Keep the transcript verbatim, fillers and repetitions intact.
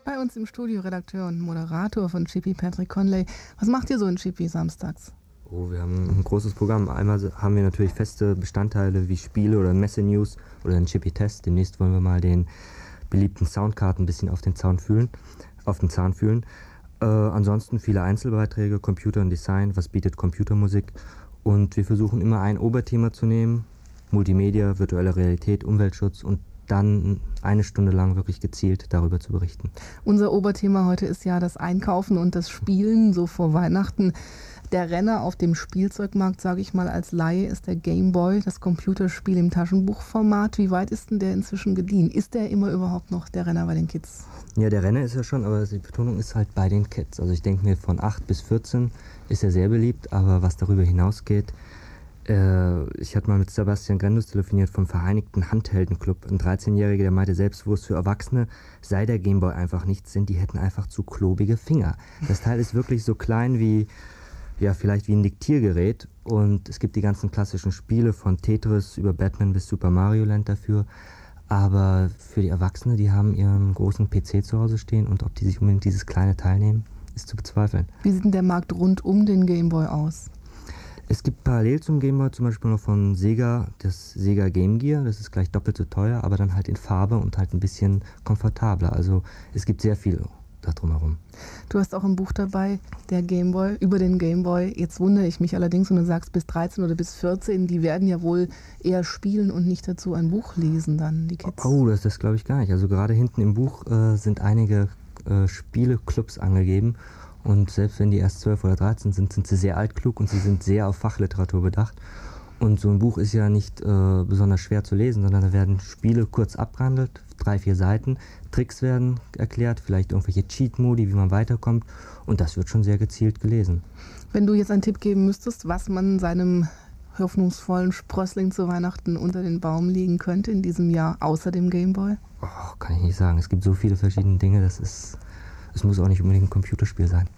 Bei uns im Studio Redakteur und Moderator von Chippy, Patrick Conley. Was macht ihr so in Chippy samstags? Oh, wir haben ein großes Programm. Einmal haben wir natürlich feste Bestandteile wie Spiele oder Messe-News oder einen Chippy-Test. Demnächst wollen wir mal den beliebten Soundcard ein bisschen auf den Zahn fühlen. Auf den Zahn fühlen. Äh, ansonsten viele Einzelbeiträge, Computer und Design, was bietet Computermusik. Und wir versuchen immer ein Oberthema zu nehmen. Multimedia, virtuelle Realität, Umweltschutz und dann eine Stunde lang wirklich gezielt darüber zu berichten. Unser Oberthema heute ist ja das Einkaufen und das Spielen, so vor Weihnachten. Der Renner auf dem Spielzeugmarkt, sage ich mal als Laie, ist der Game Boy, das Computerspiel im Taschenbuchformat. Wie weit ist denn der inzwischen gediehen? Ist der immer überhaupt noch der Renner bei den Kids? Ja, der Renner ist ja schon, aber die Betonung ist halt bei den Kids. Also ich denke mir, von acht bis vierzehn ist er sehr beliebt, aber was darüber hinausgeht, äh, ich hatte mal mit Sebastian Grendus telefoniert vom Vereinigten Handheldenclub. Ein dreizehnjähriger, der meinte, selbstbewusst für Erwachsene sei der Gameboy einfach nichts, denn die hätten einfach zu klobige Finger. Das Teil ist wirklich so klein wie, ja, vielleicht wie ein Diktiergerät und es gibt die ganzen klassischen Spiele von Tetris über Batman bis Super Mario Land dafür. Aber für die Erwachsenen, die haben ihren großen P C zu Hause stehen und ob die sich unbedingt dieses kleine Teil nehmen, ist zu bezweifeln. Wie sieht denn der Markt rund um den Game Boy aus? Es gibt parallel zum Game Boy zum Beispiel noch von Sega das Sega Game Gear. Das ist gleich doppelt so teuer, aber dann halt in Farbe und halt ein bisschen komfortabler. Also es gibt sehr viel da drumherum. Du hast auch ein Buch dabei, der Game Boy, über den Game Boy. Jetzt wundere ich mich allerdings, wenn du sagst bis dreizehn oder bis vierzehn, die werden ja wohl eher spielen und nicht dazu ein Buch lesen dann, die Kids. Oh, das, das glaube ich gar nicht. Also gerade hinten im Buch äh, sind einige äh, Spieleclubs angegeben und selbst wenn die erst zwölf oder dreizehn sind, sind sie sehr altklug und sie sind sehr auf Fachliteratur bedacht. Und so ein Buch ist ja nicht äh, besonders schwer zu lesen, sondern da werden Spiele kurz abgehandelt, drei, vier Seiten, Tricks werden erklärt, vielleicht irgendwelche Cheat-Modi, wie man weiterkommt und das wird schon sehr gezielt gelesen. Wenn du jetzt einen Tipp geben müsstest, was man seinem hoffnungsvollen Sprössling zu Weihnachten unter den Baum legen könnte in diesem Jahr, außer dem Gameboy? Oh, kann ich nicht sagen. Es gibt so viele verschiedene Dinge, das ist, es muss auch nicht unbedingt ein Computerspiel sein.